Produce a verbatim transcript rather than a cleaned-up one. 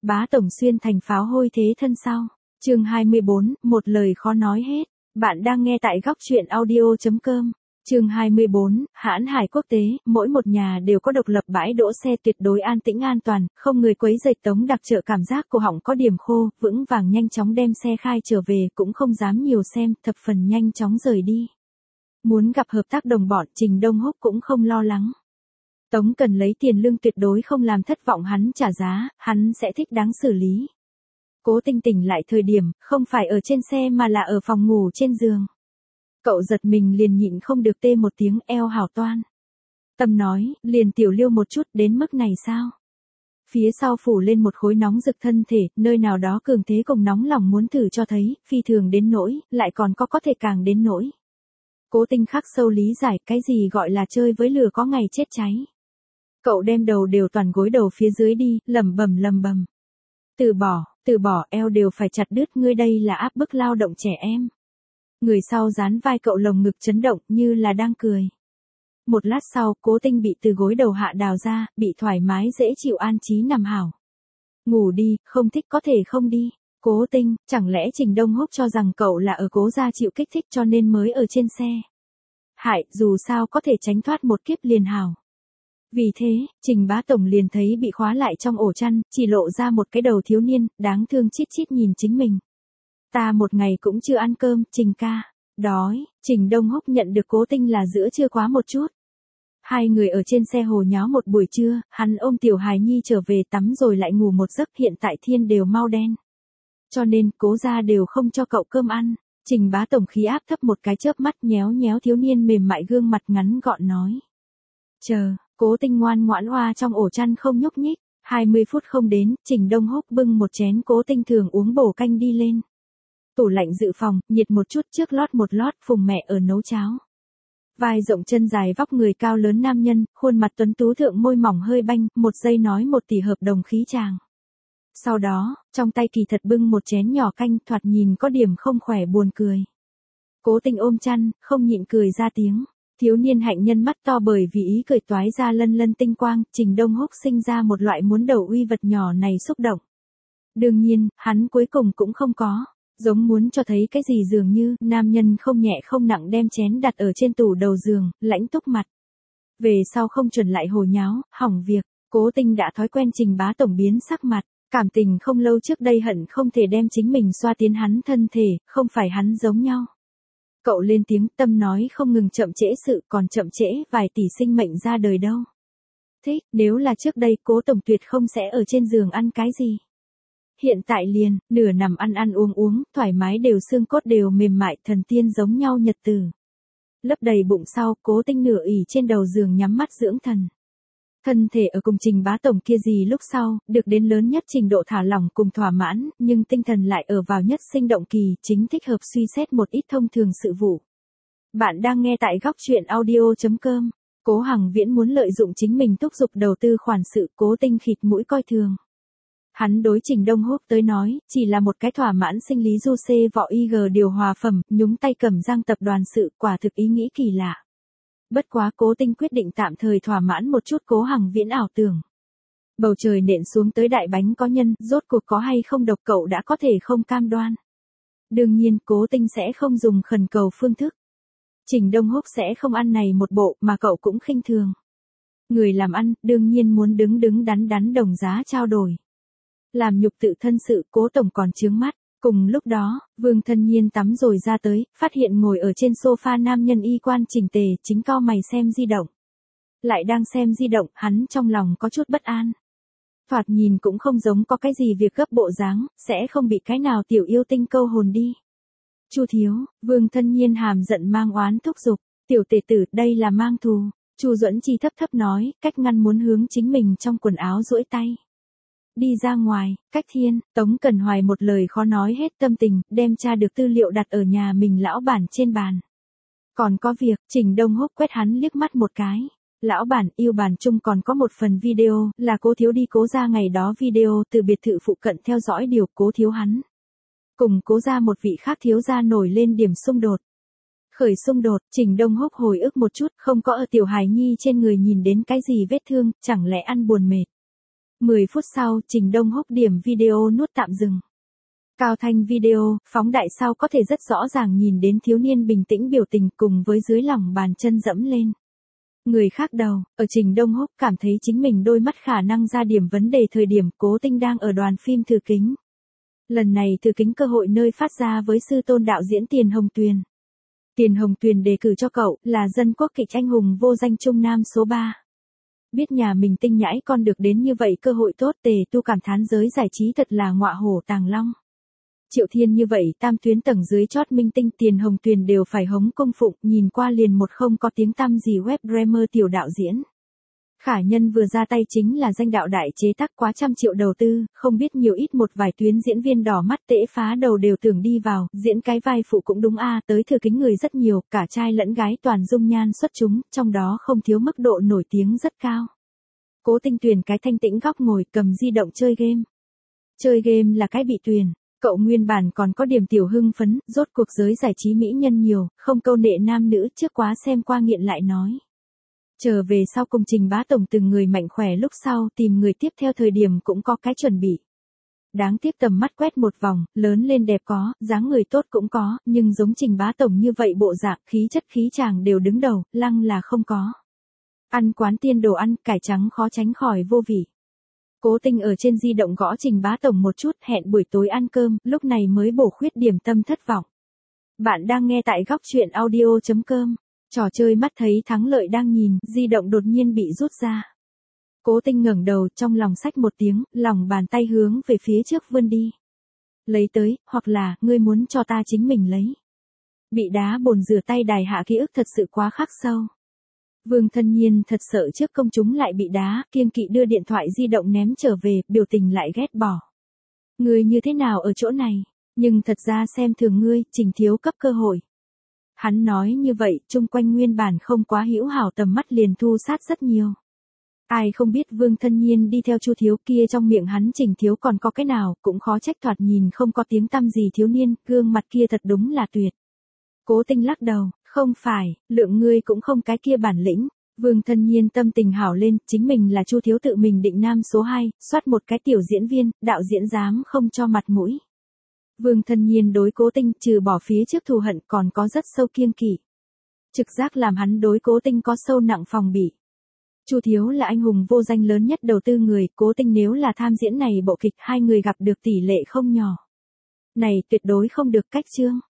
Bá tổng xuyên thành pháo hôi thế thân sau. Chương hai mươi bốn, một lời khó nói hết. Bạn đang nghe tại góc truyện audio chấm com. Chương hai mươi bốn, hãn hải quốc tế, mỗi một nhà đều có độc lập bãi đỗ xe tuyệt đối an tĩnh an toàn, không người quấy rầy. Tống Đặc Trợ cảm giác cổ họng có điểm khô, vững vàng nhanh chóng đem xe khai trở về, cũng không dám nhiều xem, thập phần nhanh chóng rời đi. Muốn gặp hợp tác đồng bọn, Trình Đông Húc cũng không lo lắng. Tống cần lấy tiền lương tuyệt đối không làm thất vọng hắn trả giá, hắn sẽ thích đáng xử lý. Cố Tinh tỉnh lại thời điểm, không phải ở trên xe mà là ở phòng ngủ trên giường. Cậu giật mình liền nhịn không được tê một tiếng, eo hảo toan. Tâm nói, liền tiểu liêu một chút, đến mức này sao? Phía sau phủ lên một khối nóng rực thân thể, nơi nào đó cường thế cùng nóng lòng muốn thử cho thấy, phi thường đến nỗi, lại còn có có thể càng đến nỗi. Cố Tinh khắc sâu lý giải cái gì gọi là chơi với lửa có ngày chết cháy. Cậu đem đầu đều toàn gối đầu phía dưới đi, lẩm bẩm lẩm bẩm. Từ bỏ, từ bỏ, eo đều phải chặt đứt, ngươi đây là áp bức lao động trẻ em. Người sau dán vai cậu, lồng ngực chấn động như là đang cười. Một lát sau, Cố Tinh bị từ gối đầu hạ đào ra, bị thoải mái dễ chịu an trí nằm hảo. Ngủ đi, không thích có thể không đi. Cố Tinh, chẳng lẽ Trình Đông Húc cho rằng cậu là ở Cố gia chịu kích thích cho nên mới ở trên xe. Hại, dù sao có thể tránh thoát một kiếp liền hảo. Vì thế, Trình Bá Tổng liền thấy bị khóa lại trong ổ chăn, chỉ lộ ra một cái đầu thiếu niên, đáng thương chít chít nhìn chính mình. Ta một ngày cũng chưa ăn cơm, Trình ca. Đói, Trình Đông Húc nhận được Cố Tinh là giữa trưa quá một chút. Hai người ở trên xe hồ nháo một buổi trưa, hắn ôm tiểu hài nhi trở về tắm rồi lại ngủ một giấc, hiện tại thiên đều mau đen. Cho nên, Cố gia đều không cho cậu cơm ăn. Trình Bá Tổng khí áp thấp một cái chớp mắt, nhéo nhéo thiếu niên mềm mại gương mặt ngắn gọn nói. Chờ, Cố Tinh ngoan ngoãn hoa trong ổ chăn không nhúc nhích. hai mươi phút không đến, Trình Đông Húc bưng một chén Cố Tinh thường uống bổ canh đi lên. Tủ lạnh dự phòng, nhiệt một chút trước lót một lót, Phùng mẹ ở nấu cháo. Vai rộng chân dài vóc người cao lớn nam nhân, khuôn mặt tuấn tú thượng môi mỏng hơi banh, một giây nói một tỷ hợp đồng khí chàng. Sau đó, trong tay kỳ thật bưng một chén nhỏ canh, thoạt nhìn có điểm không khỏe buồn cười. Cố Tinh ôm chăn, không nhịn cười ra tiếng. Thiếu niên hạnh nhân mắt to bởi vì ý cười toái ra lân lân tinh quang, Trình Đông Húc sinh ra một loại muốn đầu uy vật nhỏ này xúc động. Đương nhiên, hắn cuối cùng cũng không có. Giống muốn cho thấy cái gì dường như, nam nhân không nhẹ không nặng đem chén đặt ở trên tủ đầu giường, lãnh túc mặt. Về sau không chuẩn lại hồ nháo, hỏng việc, Cố Tinh đã thói quen Trình Bá Tổng biến sắc mặt, cảm tình không lâu trước đây hận không thể đem chính mình xoa tiến hắn thân thể, không phải hắn giống nhau. Cậu lên tiếng, tâm nói không ngừng chậm trễ sự, còn chậm trễ vài tỷ sinh mệnh ra đời đâu. Thích, nếu là trước đây Cố Tổng tuyệt không sẽ ở trên giường ăn cái gì. Hiện tại liền, nửa nằm ăn ăn uống uống, thoải mái đều xương cốt đều mềm mại, thần tiên giống nhau nhật từ. Lấp đầy bụng sau, Cố Tinh nửa ỉ trên đầu giường nhắm mắt dưỡng thần. Thân thể ở cùng Trình Bá Tổng kia gì lúc sau, được đến lớn nhất trình độ thả lỏng cùng thỏa mãn, nhưng tinh thần lại ở vào nhất sinh động kỳ, chính thích hợp suy xét một ít thông thường sự vụ. Bạn đang nghe tại góc truyện audio chấm com. Cố Hằng Viễn muốn lợi dụng chính mình thúc giục đầu tư khoản sự, Cố Tinh khịt mũi coi thường. Hắn đối Trình Đông Húc tới nói, chỉ là một cái thỏa mãn sinh lý du xê vọ i giê điều hòa phẩm, nhúng tay cầm giang tập đoàn sự, quả thực ý nghĩ kỳ lạ. Bất quá Cố Tinh quyết định tạm thời thỏa mãn một chút Cố Hằng Viễn ảo tưởng. Bầu trời nện xuống tới đại bánh có nhân, rốt cuộc có hay không độc cậu đã có thể không cam đoan. Đương nhiên, Cố Tinh sẽ không dùng khẩn cầu phương thức. Trình Đông Húc sẽ không ăn này một bộ, mà cậu cũng khinh thường. Người làm ăn, đương nhiên muốn đứng đứng đắn đắn đồng giá trao đổi. Làm nhục tự thân sự, Cố Tổng còn chướng mắt. Cùng lúc đó, Vương Thân Nhiên tắm rồi ra tới, phát hiện ngồi ở trên sofa nam nhân y quan chỉnh tề, chính cau mày xem di động. Lại đang xem di động, hắn trong lòng có chút bất an. Thoạt nhìn cũng không giống có cái gì việc gấp bộ dáng, sẽ không bị cái nào tiểu yêu tinh câu hồn đi. Chu thiếu, Vương Thân Nhiên hàm giận mang oán thúc giục, tiểu tể tử, đây là mang thù. Chu Duẫn Chi thấp thấp nói, cách ngăn muốn hướng chính mình trong quần áo duỗi tay. Đi ra ngoài, cách thiên, Tống Cần Hoài một lời khó nói hết tâm tình, đem tra được tư liệu đặt ở nhà mình lão bản trên bàn. Còn có việc, Trình Đông Húc quét hắn liếc mắt một cái. Lão bản, yêu bản chung còn có một phần video, là Cố thiếu đi Cố gia ngày đó video từ biệt thự phụ cận theo dõi điều Cố thiếu hắn. Cùng Cố gia một vị khác thiếu gia nổi lên điểm xung đột. Khởi xung đột, Trình Đông Húc hồi ức một chút, không có ở tiểu hài nhi trên người nhìn đến cái gì vết thương, chẳng lẽ ăn buồn mệt. mười phút sau, Trình Đông Húc điểm video nút tạm dừng. Cao thanh video, phóng đại sau có thể rất rõ ràng nhìn đến thiếu niên bình tĩnh biểu tình cùng với dưới lòng bàn chân dẫm lên. Người khác đầu, ở Trình Đông Húc cảm thấy chính mình đôi mắt khả năng ra điểm vấn đề thời điểm Cố Tinh đang ở đoàn phim thử kính. Lần này thử kính cơ hội nơi phát ra với sư tôn đạo diễn Tiền Hồng Tuyền. Tiền Hồng Tuyền đề cử cho cậu là dân quốc kịch anh hùng vô danh Trung Nam số ba. Biết nhà mình tinh nhãi con được đến như vậy cơ hội tốt, Tề Tu cảm thán giới giải trí thật là ngọa hổ tàng long. Triệu Thiên như vậy tam tuyến tầng dưới chót minh tinh Tiền Hồng Tuyền đều phải hống cung phụng, nhìn qua liền một không có tiếng tăm gì web drama tiểu đạo diễn. Khả nhân vừa ra tay chính là danh đạo đại chế tác quá trăm triệu đầu tư, không biết nhiều ít một vài tuyến diễn viên đỏ mắt tễ phá đầu đều tưởng đi vào, diễn cái vai phụ cũng đúng a, tới thử kính người rất nhiều, cả trai lẫn gái toàn dung nhan xuất chúng, trong đó không thiếu mức độ nổi tiếng rất cao. Cố Tinh tuyển cái thanh tĩnh góc ngồi cầm di động chơi game. Chơi game là cái bị tuyển. Cậu nguyên bản còn có điểm tiểu hưng phấn, rốt cuộc giới giải trí mỹ nhân nhiều, không câu nệ nam nữ, trước quá xem qua nghiện lại nói. Trở về sau cùng Trình Bá Tổng từng người mạnh khỏe lúc sau tìm người tiếp theo thời điểm cũng có cái chuẩn bị. Đáng tiếc tầm mắt quét một vòng, lớn lên đẹp có, dáng người tốt cũng có, nhưng giống Trình Bá Tổng như vậy bộ dạng khí chất khí chàng đều đứng đầu, lăng là không có. Ăn quán tiên đồ ăn, cải trắng khó tránh khỏi vô vị. Cố Tinh ở trên di động gõ Trình Bá Tổng một chút, hẹn buổi tối ăn cơm, lúc này mới bổ khuyết điểm tâm thất vọng. Bạn đang nghe tại góc chuyện audio chấm com. Trò chơi mắt thấy thắng lợi đang nhìn, di động đột nhiên bị rút ra. Cố Tinh ngẩng đầu, trong lòng xách một tiếng, lòng bàn tay hướng về phía trước vươn đi. Lấy tới, hoặc là, ngươi muốn cho ta chính mình lấy. Bị đá bồn rửa tay đài hạ ký ức thật sự quá khắc sâu. Vương Thân Nhiên thật sợ trước công chúng lại bị đá, kiêng kỵ đưa điện thoại di động ném trở về, biểu tình lại ghét bỏ. Ngươi như thế nào ở chỗ này, nhưng thật ra xem thường ngươi, Trình thiếu cấp cơ hội. Hắn nói như vậy, chung quanh nguyên bản không quá hữu hảo tầm mắt liền thu sát rất nhiều. Ai không biết Vương Thân Nhiên đi theo Chu Thiếu kia trong miệng hắn Trình thiếu còn có cái nào, cũng khó trách thoạt nhìn không có tiếng tăm gì thiếu niên, gương mặt kia thật đúng là tuyệt. Cố Tinh lắc đầu, không phải, lượng ngươi cũng không cái kia bản lĩnh. Vương Thân Nhiên tâm tình hảo lên, chính mình là Chu Thiếu tự mình định nam số hai, soát một cái tiểu diễn viên, đạo diễn dám không cho mặt mũi. Vương Thân Nhiên đối Cố Tinh trừ bỏ phía trước thù hận còn có rất sâu kiêng kỵ. Trực giác làm hắn đối Cố Tinh có sâu nặng phòng bị. Chu Thiếu là anh hùng vô danh lớn nhất đầu tư người, Cố Tinh nếu là tham diễn này bộ kịch hai người gặp được tỷ lệ không nhỏ. Này tuyệt đối không được cách chương.